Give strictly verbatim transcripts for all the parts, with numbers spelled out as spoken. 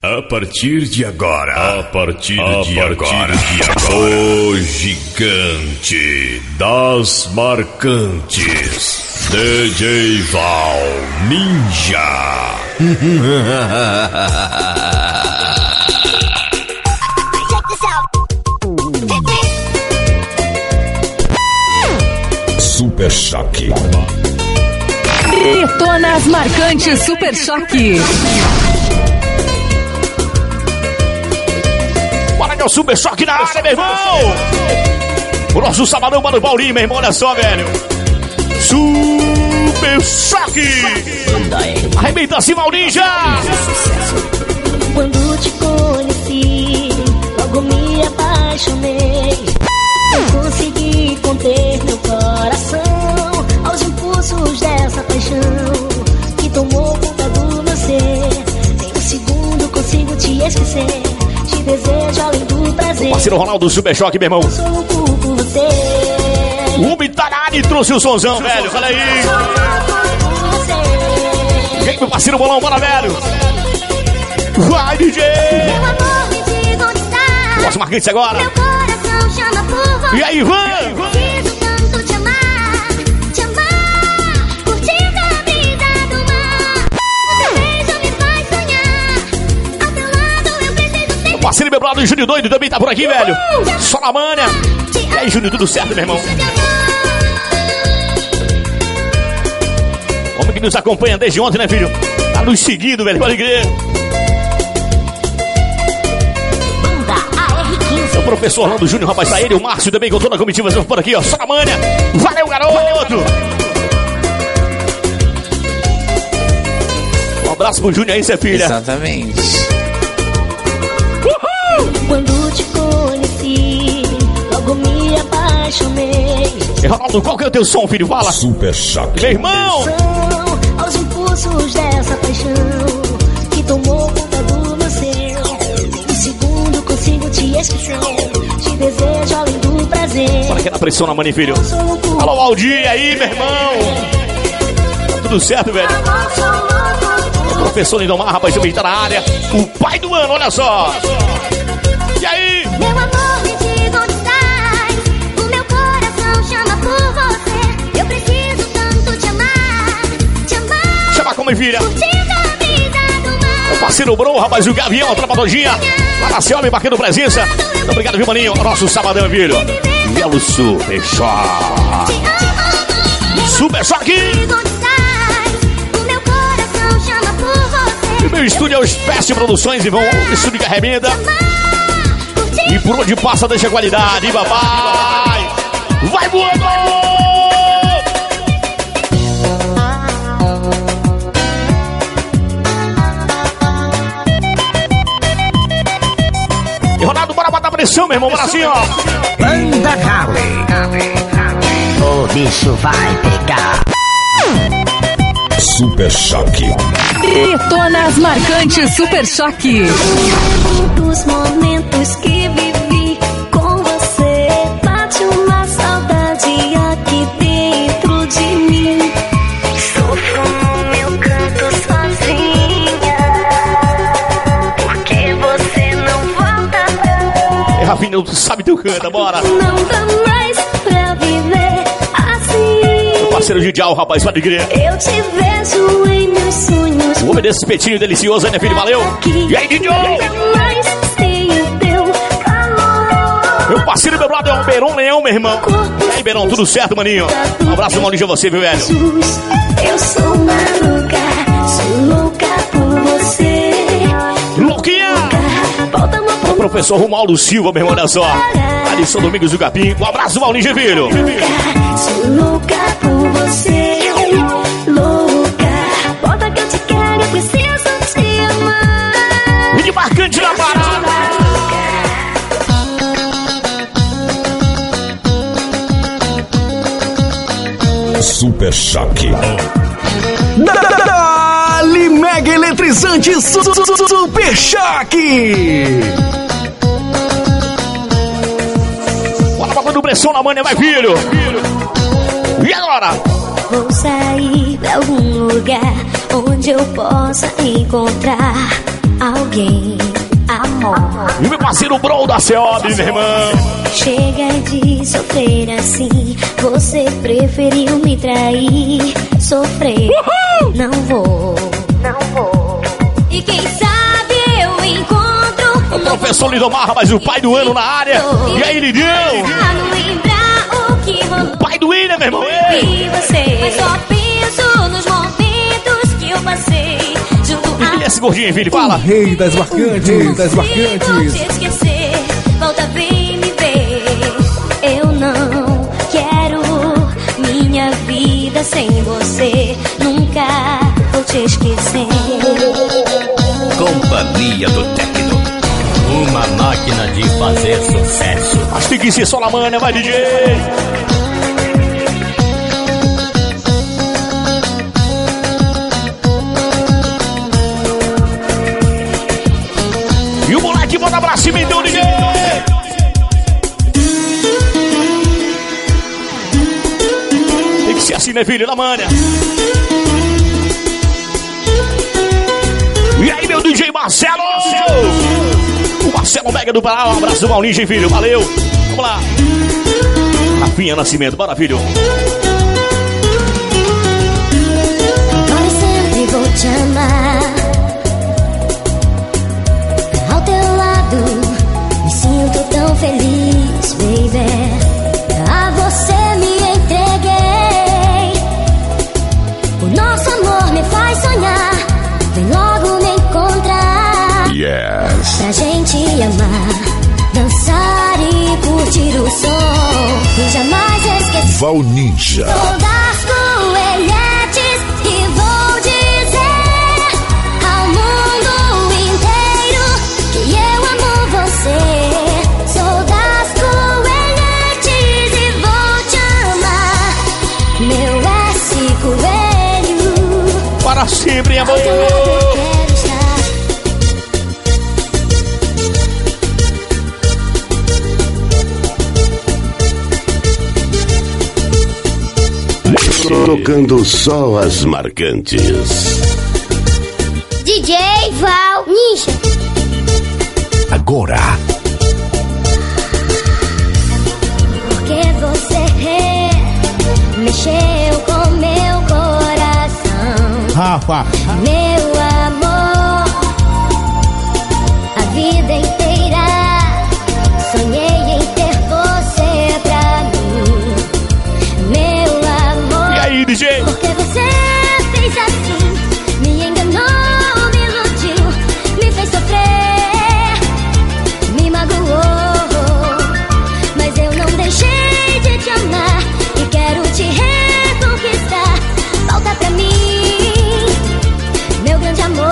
A partir de agora, a partir a de partir agora, de agora, o gigante das marcantes, D J Val Ninja. Super Choque. Detona as marcantes Super Choque. O Super Choque na área, meu irmão! O nosso sabadão, mano, Paulinho, meu irmão, olha só, velho! Super Choque! Arrebenta-se, Maurinja! Quando te conheci, logo me apaixonei. Não consegui conter meu coração aos impulsos dessa paixão que tomou conta do meu ser. Em um segundo consigo te esquecer. Te desejo além do prazer. Parceiro Ronaldo, Super Choque, meu irmão. Eu sou louco por você. O Rubi Tarani trouxe o sonzão, velho. Olha aí. Vem, meu parceiro Bolão, bora, velho. Vai, D J. Meu amor, me diga onde está. Nossa, marcante agora. Meu coração chama por você. E aí, Ivan? Preciso tanto te amar, te amar, curtindo a brisa do mar. O teu beijo me faz sonhar. Ao teu lado eu preciso ser. Parceiro meu brother, Júnior Doido, também tá por aqui, velho. Só na manha. E aí, Júnior, tudo certo, meu irmão? Homem que nos acompanha desde ontem, né, filho? Tá nos seguindo, velho, pode crer. Banda A R quinze. O professor Orlando Júnior, rapaz, tá ele, o Márcio também, com toda a comitiva, estamos por aqui, ó. Só na manha. Valeu, garoto! Um abraço pro Júnior aí, Zé Filha. Exatamente. Quando te conheci, logo me apaixonei. E Ronaldo, qual que é o teu som, filho? Fala. Super Choque. Meu irmão! São aos impulsos dessa paixão que tomou conta do meu ser. Um segundo consigo te esquecer. Te desejo além do prazer. Bora aquela pressão na mãe, filho. Eu sou louco. Alô, Aldir aí, meu irmão. Tá tudo certo, velho? O professor Lindomar, rapaz, também tá na área. O pai do ano, olha só. E aí? Meu amor, me diga onde estás. O meu coração chama por você. Eu preciso tanto te amar, te amar. Chama como, filha? Curtindo a brisa do mar. O parceiro Bro, rapaz, o Gavião, a tropa todinha. Lá na Selma, marcando presença. Muito obrigado, viu, maninho? Nosso sabadão, filho. E é o Super Choque. Super Choque. O meu coração chama por você. E meu estúdio é o Espécie Produções, Ivão. O estúdio que arrebenta. E por onde passa, deixa qualidade, papai. Vai voando! E Ronaldo, bora botar pressão, meu irmão. Bora assim, ó. Banda Harley. O bicho vai pegar. Super Choque. Detona as marcantes Super Choque. Dos momentos que vivi com você, bate uma saudade aqui dentro de mim. Sofro no meu canto sozinha, porque você não volta pra mim. E Rafinha, tu sabe teu canta, bora. Não dá mais pra viver assim. Parceiro de Dial, rapaz, pode crer. Eu te vejo em meus sonhos. O homem desse espetinho delicioso, né, filho? Valeu. E aí, D J? Meu parceiro, meu brother, é o Beron Leão, meu irmão. E aí, Beron, tudo certo, maninho? Um abraço, Maurício, a você, viu, velho? Eu sou maluca, sou louca por você. Louquinha! O professor Romualdo Silva, meu irmão, olha só. Ali, São Domingos do Capim. Um abraço, Maurício, filho. Sou louca por você. Louca, bota que eu te quero, eu preciso te amar. E de marcante na parada. Super Choque. Dali Mega Eletrizante Super Choque. Bora botando pressão na manha, vai, filho. E agora? Vou sair pra algum lugar onde eu possa encontrar alguém, amor. E meu parceiro Bro da C O B, meu irmão. Chega de sofrer assim, você preferiu me trair. Sofrer, uhul! Não vou, não vou. E quem sabe eu encontro o professor Lidomar, mas o pai do ano na área. E aí, Lidão? O pai do William, meu irmão. E você, mas só penso nos momentos que eu passei junto a... E esse gordinho, filho, fala. O rei das marcantes, rei das marcantes. Vou te esquecer, volta bem me ver. Eu não quero minha vida sem você. Nunca vou te esquecer. Companhia do Tecno, uma máquina de fazer sucesso. Mas tem que ser só na manha, vai, D J. E o moleque bota pra cima então, D J. Tem que ser assim, né, filho? Na manha. E aí, meu D J Marcelo! O Marcelo Mega do Pará, um abraço do Maurinho, filho, valeu! Vamos lá! Rafinha Nascimento, bora, filho! Agora sempre vou te amar. Ao teu lado, me sinto tão feliz, baby. A você me entreguei. O nosso amor me faz sonhar. Vem logo me encontrar. Yes. Pra gente amar, dançar e curtir o som. E jamais esquecer. Val Ninja. Todas coelhetes e vou dizer ao mundo inteiro que eu amo você. Sou das coelhetes e vou te amar. Meu S Coelho. Para sempre, amor! Tocando só as marcantes. D J Val Ninja. Agora. Porque você mexeu com meu coração. Rafa. Meu amor, a vida inteira sonhei em ter você pra mim. Meu amor, E aí, D J? porque você fez assim, me enganou, me iludiu, me fez sofrer, me magoou. Mas eu não deixei de te amar e quero te reconquistar. Volta pra mim, meu grande amor.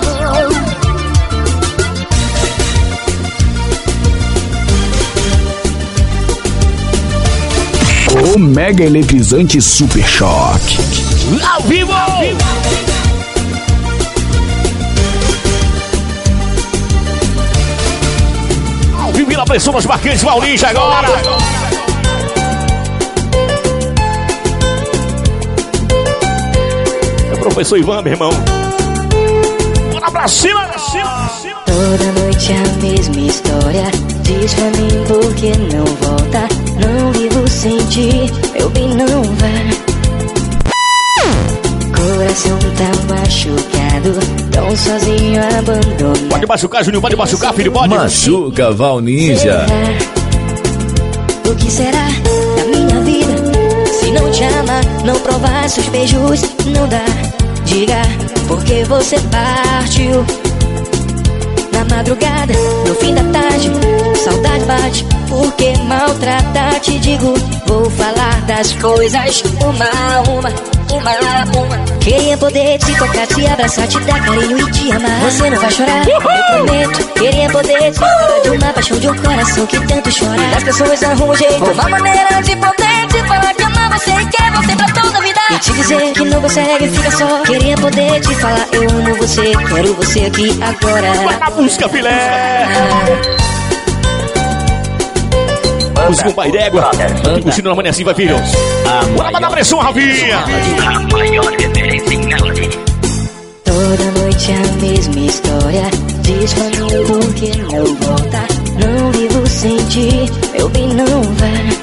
O mega eletrizante Super Choque. Ao vivo! Ao vivo e na pressão nos marcantes, Maurinho, agora! É o professor Ivan, meu irmão. Bora pra cima, pra cima, pra cima! Toda noite a mesma história. Diz pra mim por que não volta. Não vivo sem ti, meu bem, não vai. Coração tá machucado, tão sozinho, abandonado. Pode machucar, Juninho, pode machucar, filho, pode. Machuca, Val Ninja. O que será da minha vida se não te amar, não provar seus beijos, não dá. Diga porque você partiu na madrugada, no fim da tarde. Saudade bate, porque maltratar. Te digo, vou falar das coisas uma a uma, uma a uma. Queria poder te tocar, te abraçar, te dar carinho e te amar. Você não vai chorar, eu prometo. Queria poder te falar de uma paixão, de um coração que tanto chora. Das pessoas arrumam um jeito, uma maneira de poder te falar que ama você e quer você pra toda a vida. E te dizer que não consegue, fica só. Queria poder te falar, eu amo você, quero você aqui agora. Vai na busca, filé! Música com pai d'égua. Curtindo na manhã assim, vai, filho. Bora mandar pressão, Rafinha. A maior referência em melody. Toda noite a mesma história. Diz pra mim por que não volta. Não vivo sem ti, meu bem, não vai.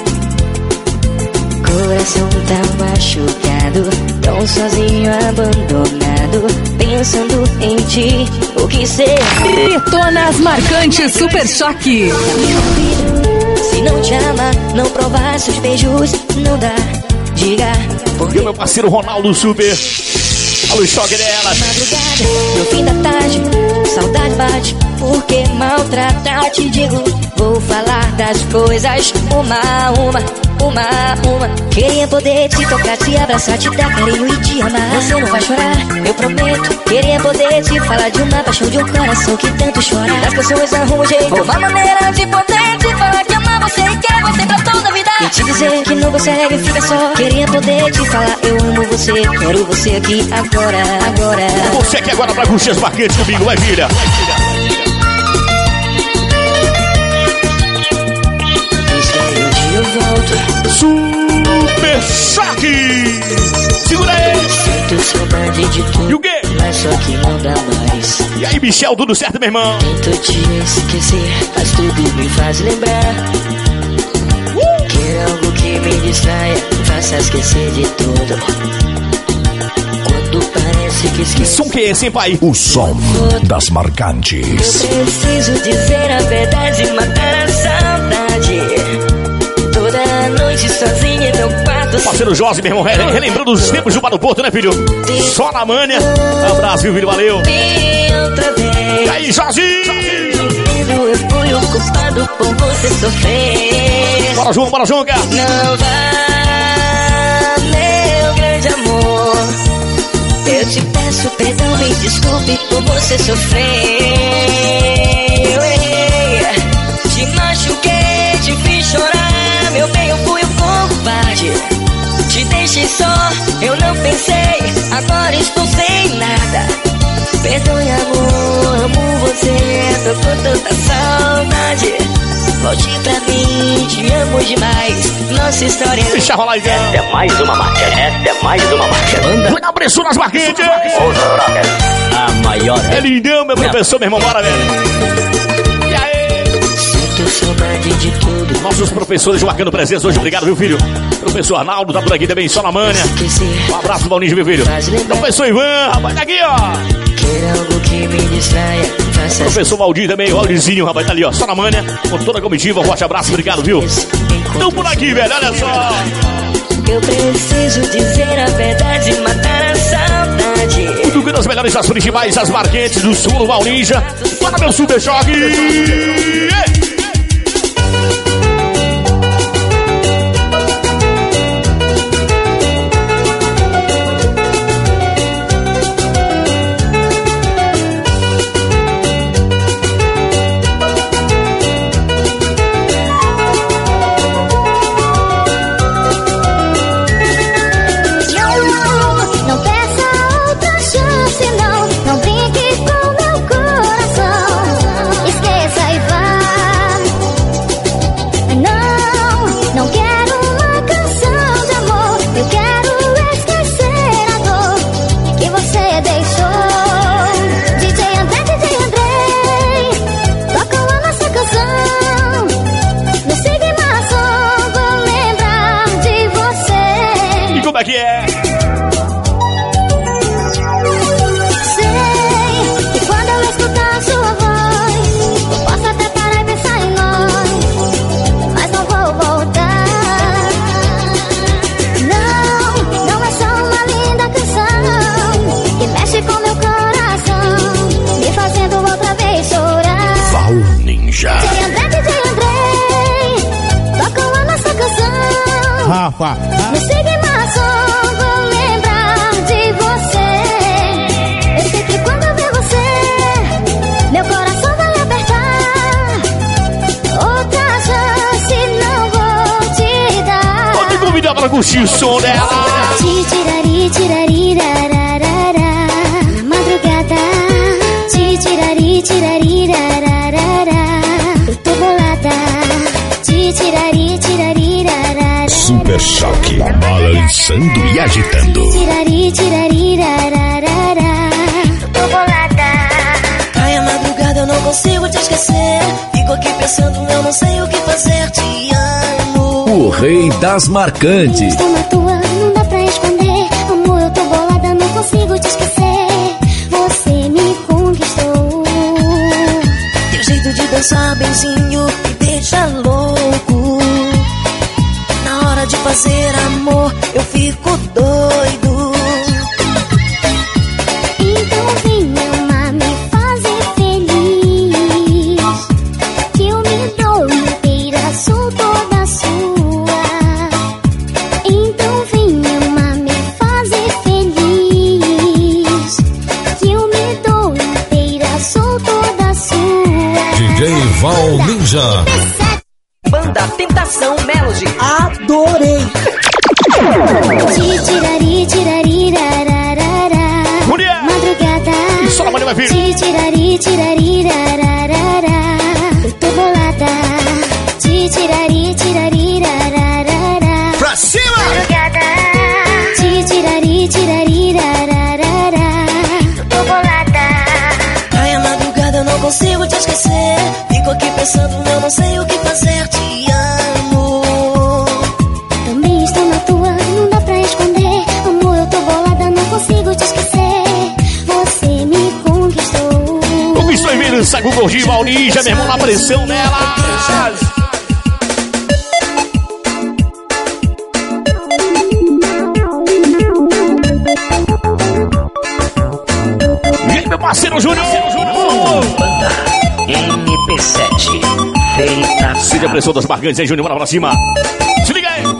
Coração tá machucado, tão sozinho, abandonado, pensando em ti, o que será? Detonas Marcantes Super Choque. Se não te ama, não provar seus beijos, não dá, diga. Porque o meu parceiro Ronaldo Super, olha o choque dela. Madrugada, no fim da tarde, saudade bate, porque maltratar, te digo. Vou falar das coisas, uma a uma, uma a uma. Queria poder te tocar, te abraçar, te dar carinho e te amar. Você não vai chorar, eu prometo. Queria poder te falar de uma paixão, de um coração que tanto chora. Das pessoas arrumam um jeito, uma maneira de poder te falar que amar você e quer você pra toda a vida. E te dizer que não consegue, fica só. Queria poder te falar, eu amo você, quero você aqui agora, agora. Você que agora pra curtir as marcantes comigo, vai filha. Eu volto. Super Choque! Segura aí! Sinto saudade de tudo. E o quê? Mas só que não dá mais. E aí, Michel, tudo certo, meu irmão? Tento te esquecer, mas tudo me faz lembrar. uh! Quero algo que me distraia, me faça esquecer de tudo. Quando parece que esqueci. Som que é esse, hein, pai? O som das marcantes. Eu preciso dizer a verdade e matar a saudade. Toda noite sozinha em meu quarto. Parceiro Jorge, meu irmão, relembrando os tempos do Bar do Porto, né, filho? Só na manha. Abraço, viu, filho? Valeu. Outra vez. E aí, Jorge? Eu fui o culpado por você sofrer. Bora, João, bora, João, cara. Não vá, meu grande amor. Eu te peço perdão, me desculpe por você sofrer. Eu errei, te machuquei, te fiz chorar. Meu bem, eu fui o covarde. Te deixei só, eu não pensei. Agora estou sem nada. Perdoe, amor, amo você. Tô com tanta saudade. Volte pra mim, te amo demais. Nossa história. Deixa rolar aí, esta é mais uma marca. Esta é mais uma marca. Banda. Vai dar pressão nas marquinhas. A maior. É lindão, meu professor, meu irmão. Bora, velho. Saudade de tudo. Nossos professores marcando presença hoje, obrigado, viu, filho? Professor Arnaldo tá por aqui também, só na manha. Um abraço, Valninho, meu filho. Professor Ivan, rapaz, tá aqui, ó. Quer algo que me distraia. Professor Valdir também, o Valdirzinho, rapaz, tá ali, ó, só na manha. Com toda a comitiva, um forte abraço, obrigado, viu? Estão por aqui, velho, olha só. Eu preciso dizer a verdade e matar a saudade. Tudo que das melhores, das principais, as marquetes do sul do Valninja. Bora, meu Super Choque! Ei! Como é que é? Sei que quando eu escutar sua voz, eu posso até parar e pensar em nós, mas não vou voltar. Não, não é só uma linda canção que mexe com meu coração, me fazendo outra vez chorar. Val Ninja. D J André, D J André, tocam a nossa canção. Rafa. Me siga em som, vou lembrar de você. Eu sei que quando eu ver você, meu coração vai apertar. Outra chance não vou te dar. Pode me convidar para curtir o som dela. Titirari, tirari, rararara. Na madrugada. Titirari, tirari, rararara. Eu tô bolada. Titirari, tirari, rararara. Super Choque, balançando e agitando. Tirari, tirari, rararara. Tô bolada. I am a pensando, eu não sei o que fazer, te amo. O rei das marcantes. Estou na tua, não dá pra esconder. Amor, eu tô bolada, não consigo te esquecer. Você me conquistou. Teu jeito de dançar benzinho me deixa louco. Na hora de fazer amor, eu fico doido. Então vem me amar, me fazer feliz. Que eu me dou inteira, sou toda sua. Então vem me amar, me fazer feliz. Que eu me dou inteira, sou toda sua. D J Val Ninja. Banda Tentação Melody. Adorei. Ti tirari, tirari, rararara. Mulher! Madrugada. E só a mulher vai vir. Ti tirari, tirari, rararara. Eu tô bolada. Ti tirari, tirari, rararara. Pra cima! Madrugada. Ti tirari, tirari, rararara. Eu tô bolada. Ai, a madrugada eu não consigo te esquecer. Fico aqui pensando, eu não sei o que fazer, te amo. Também estou na tua, não dá pra esconder. Amor, eu tô bolada, não consigo te esquecer. Você me conquistou. Conquistou em mim, sabe o gordinho Val Ninja, meu irmão, na pressão nela. E aí, meu parceiro Júnior? M P sete. Feita. Siga a pressão das marcantes, hein, Júnior? Bora pra cima. Se liga aí.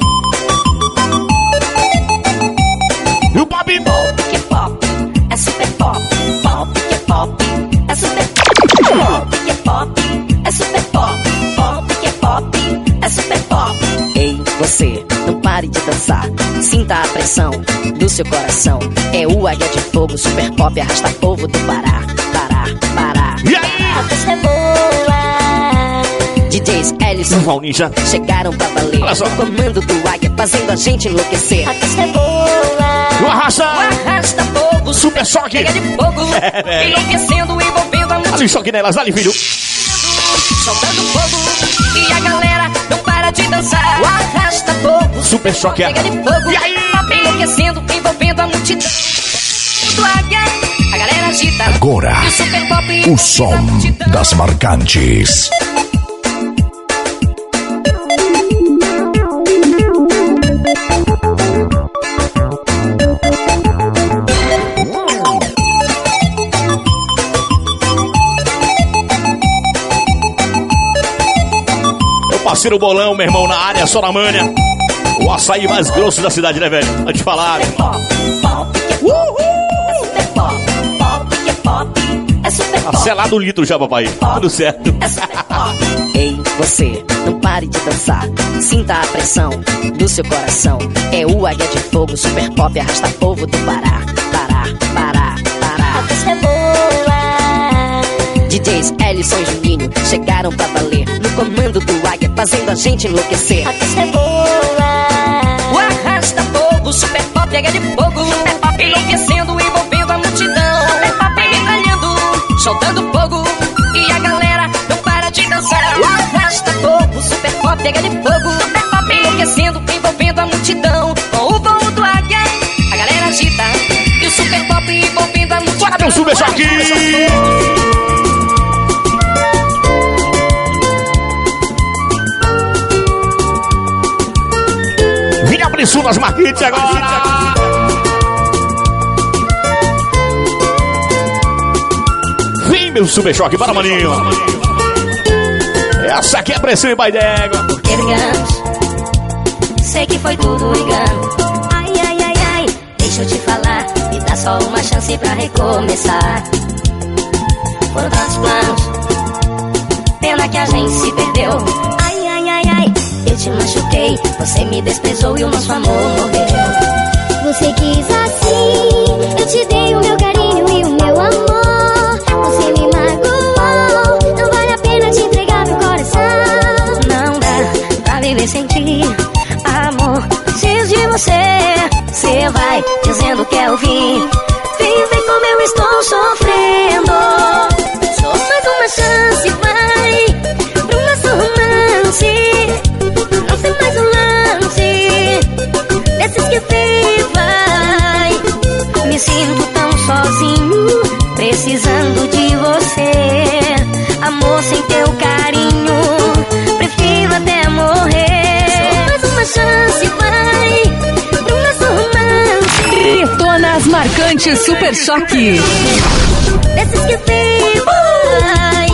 E o Pop? Pop que é pop, é super pop. Pop que é pop, é super pop. Pop que é pop, é super pop. Pop que é pop, é super pop. Ei, você, não pare de dançar. Sinta a pressão do seu coração. É o Águia de Fogo, super pop, arrasta povo do Pará. Pará, Pará. E aí? A festa é boa. D Js Ellison Val Ninja. chegaram pra valer. Olha só. O comando do Águia fazendo a gente enlouquecer. A festa é boa. E o Arrasta. Arrasta povo, Super choque. pega de fogo, É. enlouquecendo, envolvendo a multidão. Ali, choque nelas, ali, filho. Soltando fogo e a galera não para de dançar. O arrasta fogo, Super choque. pega de fogo, E aí? enlouquecendo, envolvendo a multidão. Do Águia, a galera agita. Agora, E o super pop o envolvendo a som multidão. das marcantes. Meu parceiro Bolão, meu irmão, na área, só na manha. O açaí mais grosso da cidade, né, velho? Vai te falar. Pop, pop que é pop, é super pop. Pop que é pop, é super Tá pop. selado o litro já, papai. Tudo certo. É super pop. Ei, você, não pare de dançar. Sinta a pressão do seu coração. É o Águia de Fogo, super pop, arrasta povo do Pará. Pará, Pará, A Pará. festa é boa. D Js Ellison e Juninho chegaram pra valer. No comando do Águia, fazendo a gente enlouquecer. A festa é boa. O arrasta fogo, super pop, pega de fogo. Super pop, enlouquecendo, envolvendo a multidão. Super pop, metralhando, soltando fogo. E a galera não para de dançar. O arrasta fogo, super pop, pega de fogo. Super pop, enlouquecendo, envolvendo a multidão. Com o voo do Águia, a galera agita. E o super pop envolvendo a multidão. Bora, meu super choque! Vinha preço nas marquinhas agora! Vem, meu super choque, bora, maninho! Essa aqui é a pressão e vai d'égua! Porque brigamos. Sei que foi tudo engano. Ai, ai, ai, ai. Deixa eu te falar. Me dá só uma chance pra recomeçar. Foram tantos planos. Pena que a gente se perdeu. Ai, ai, ai, ai. Eu te machuquei. Você me desprezou e o nosso amor morreu. Você quis assim. Eu te dei o meu carinho e o meu amor. Você me magoou. Não vale a pena te entregar meu coração. Não dá pra viver sem ti. Amor, preciso de você. Você vai dizendo que é o fim. Vem ver como eu estou sofrendo. Só mais uma chance, vai. Pra uma eletrizante Super Choque. Desses que vai.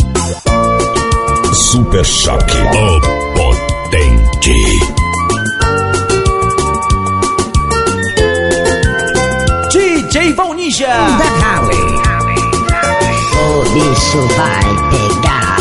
Super Choque, o potente. D J Val Ninja da Cali. O bicho vai pegar.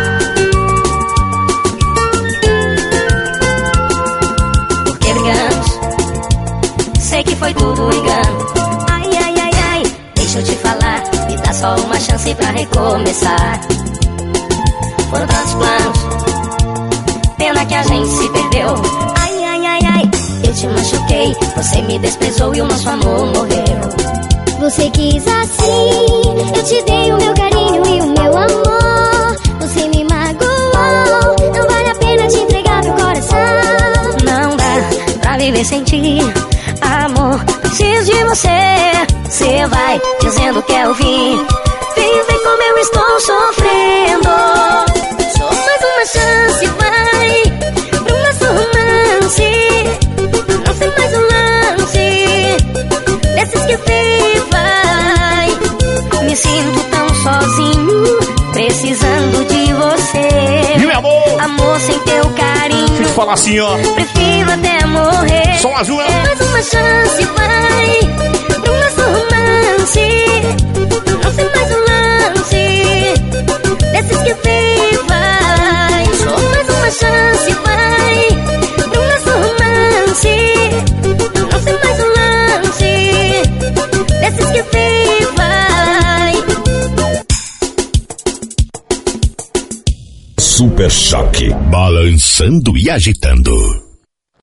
Por que brigamos? Sei que foi tudo engano. Ai, ai, ai, ai, deixa eu te falar. Me dá só uma chance pra recomeçar. Foram tantos planos, pena que a gente se perdeu. Ai, ai, ai, ai, eu te machuquei. Você me desprezou e o nosso amor morreu. Você quis assim, eu te dei o meu carinho e o meu amor. Você me magoou, não vale a pena te entregar meu coração. Não dá pra viver sem ti, amor, preciso de você. Cê vai dizendo que é o fim. Vem ver como eu estou sofrendo. Só mais uma chance, vai, pro nosso romance. Não sei mais um lance desses que vem, vai. Me sinto tão sozinho, precisando de você. E meu amor? Amor sem teu carinho. Deixa eu te falar assim, ó. Prefiro até morrer. Só mais uma. Mais uma chance, vai, pro nosso romance. Não sei mais um lance desses que vem, vai. Só mais uma chance, vai, pro nosso romance. Não sei mais um lance desses que vem, vai. Super Choque, balançando e agitando.